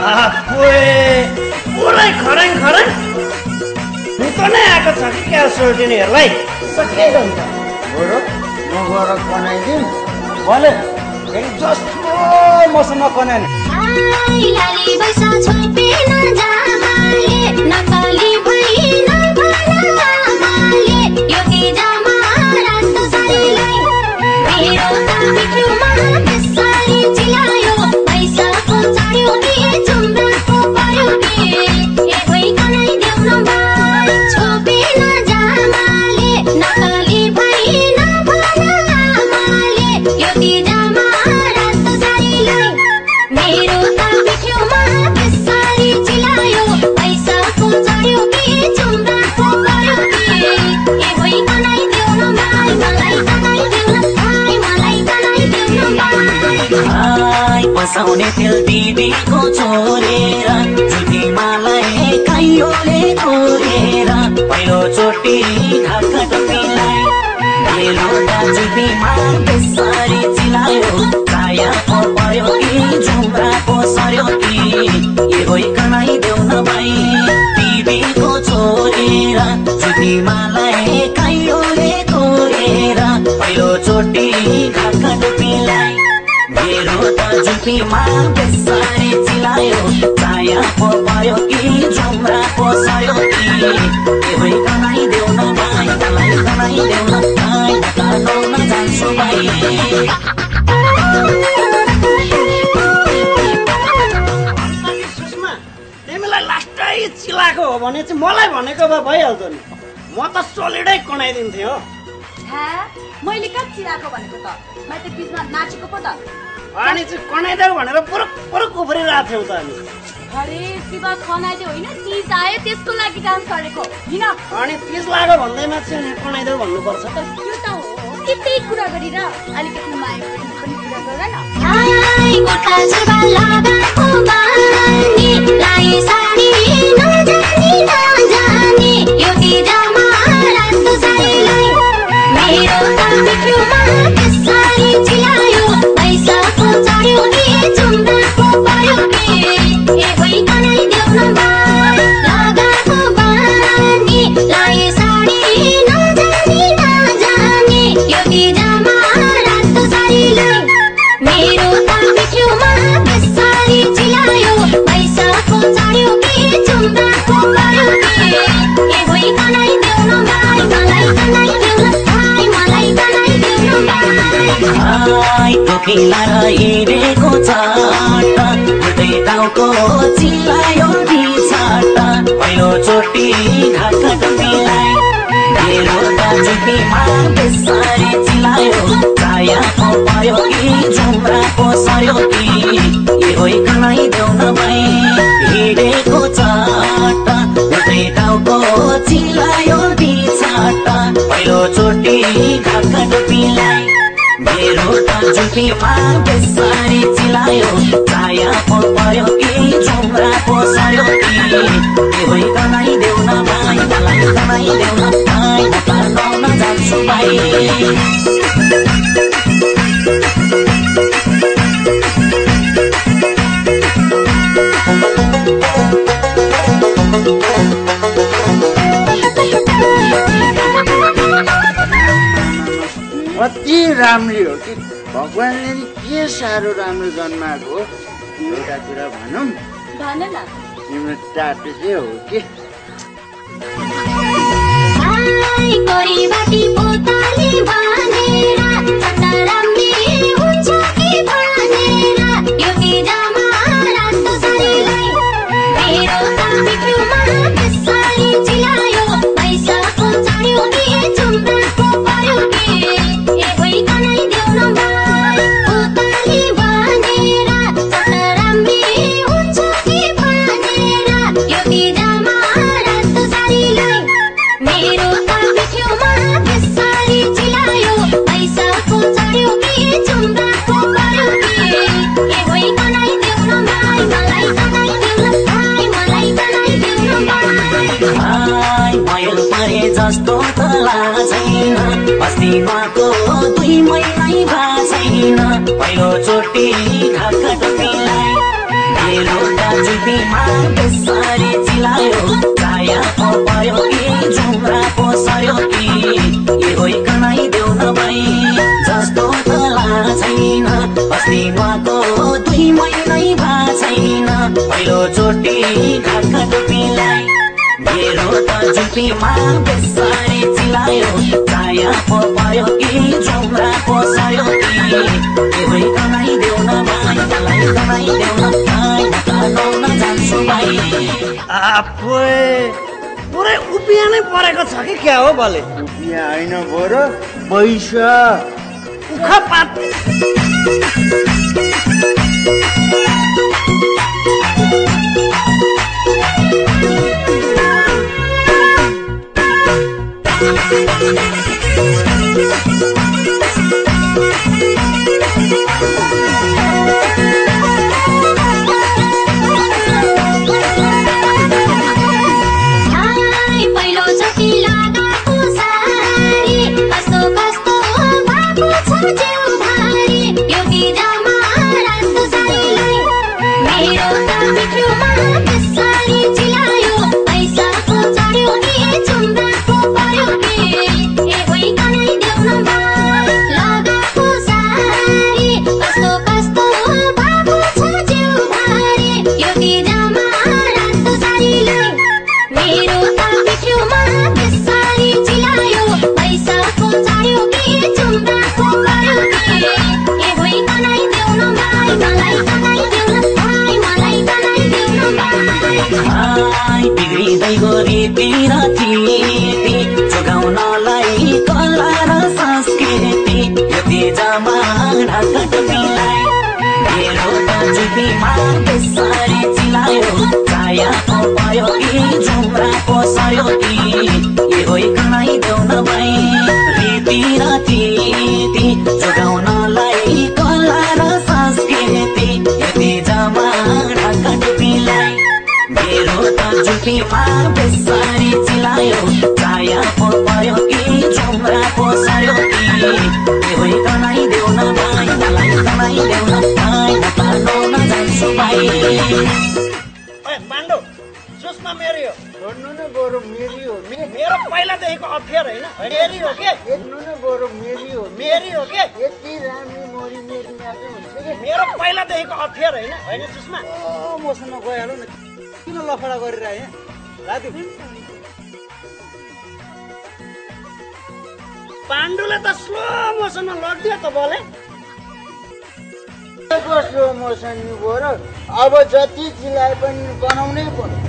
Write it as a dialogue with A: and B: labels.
A: पुरै खराङ खराङ नितो नै आएको छ कि क्या सोल्टिनीहरूलाई सकिन्छ
B: बरु म गएर बनाइदिउँ भले फेरि जस्तो मसँग बनाएन
C: पसाउने तेल दिदीको छोरेर जुटीमालाई काइयोले तोरेर पहिलोचोटि ढाका टोपीलाई मेरो जुटीमा बेसारी चिलायो काया पो पर्यो कि झुम्रा पो सर्यो कि ए होइ कनाइदेऊ न भाइ दिदीको छोरेर जुटीमालाई काइयोले तोरेर पहिलोचोटि ढाका टोपीलाई मेरो त जुटीमा बेसारी चिलायो काया पो पर्यो कि झुम्रा पो सर्यो कि ए होइ कनाइदेऊ न भाइ मलाई कनाइदेऊ न भाइ बताउन जान्छु भाइ
A: सुषमा तिमीलाई लास्टै चिलाएको हो भने चाहिँ मलाई भनेको भए भइहाल्थ्यो नि म त सोलिडै कनाइदिन्थेँ हो
D: मैले कहाँ चिलाएको भनेको त मैले त बिचमा नाचेको पो त
A: अनि चाहिँ कनाइदेऊ भनेर पुरुक पुरुक उफ्रिरहेको थियौ त हामी
D: अरे शिवा खनाइदेऊ होइन तिज आयो त्यसको लागि डान्स गरेको किन
A: अनि तिज लाग्यो भन्दैमा चाहिँ कनाइदेऊ भन्नुपर्छ त
D: त्यो त हो त्यतै कुरा गरेर अलिकति माया पनि कुरा गर न
C: टोपीला हिँडेको चाट उल्टै टाउको चिलायो छाट पहिलोचोटि ढाका टोपीलाई मेरो जुटीमा बेसारी चिलायो काया पो पर्यो कि झुम्रा पो सर्यो कि ए होइ कनाइदेऊ न भाइ हिँडेको चाट उल्टै टाउको चिलायो छाट पहिलोचोटि ढाका टोपीलाई मेरो त जुटीमा बेसारी चिलायो काया पो पर्यो कि झुम्रा पो सर्यो कि ए होइ कनाइदेऊ न भाइ मलाई कनाइदेऊ न भाइ बताउन जान्छु भाइ
B: कति राम्री हो कि भगवानले नि के साह्रो राम्रो जन्माएको हो एउटा कुरा भनौँ
D: भन न
B: तिम्रो टाटो चाहिँ हो कि
C: जस्तो त लाग्दैन अस्तिमाको 2 महिनै भएको छैन पहिलोचोटि ढाका टोपीलाई मेरो दाजु जुपीमा बेसारी चिलायो छाया पो पर्यो कि झुम्रा पो सर्यो कि के होइ कनाइदेऊ न भाइ जस्तो त छैन अस्ति नुहाको 2 महिनै भा छैन पहिलोचोटि घाटका टुपीलाई मेरो त जुपीमा बेसारी चिलायो छाया पो पर्यो कि झुम्रा पो सर्यो कि के होइ कनाइदेऊ न भाइ मलाई कनाइदेऊ न भाइ नकाउन जान्छु भाइ
A: पुरै उपिया नै परेको छ कि क्या हो भले
B: उपिया होइन बरु पैसा
A: उखा पात
C: बिग्रिँदैको रीति जोगाउनलाई कला र संस्कृति यति जमाना कटुपीलाई मेरो त जुपीमा बेसारी चिलायो छाया पो पर्यो कि झुम्रा पो सर्यो कि के होइ कनाइदेऊ न भाइ रीति जोगाउनलाई कला र संस्कृति यति जमाना कटुपीलाई मेरो त जुपीमा बेसारी चिलायो छाया पो पर्यो कि झुम्रा पो सर्यो कि के होइ कनाइदेऊ न भाइ मलाई कनाइदेऊ न भाइ नकाउन जान्छु भाइ
A: ओए पाण्डु सुषमा मेरी हो
B: छोड्नु न बरु मेरी हो
A: मेरो पहिलादेखिको अफेयर होइन मेरी हो के
B: हेर्नु न बरु मेरी हो
A: मेरी हो के
B: यति राम्रो मोरी मेरी मात्रै हुन्छ कि
A: मेरो पहिलादेखिको अफेयर होइन सुषमा
E: मसँग गइहाल्नु न किन लफडा गरेर यहाँ राति
A: पाण्डुले त स्लो मोसनमा लगिदियो त बोले
B: स्लो मोसन बरु अब जति चिलाए पनि बनाउनै पर्छ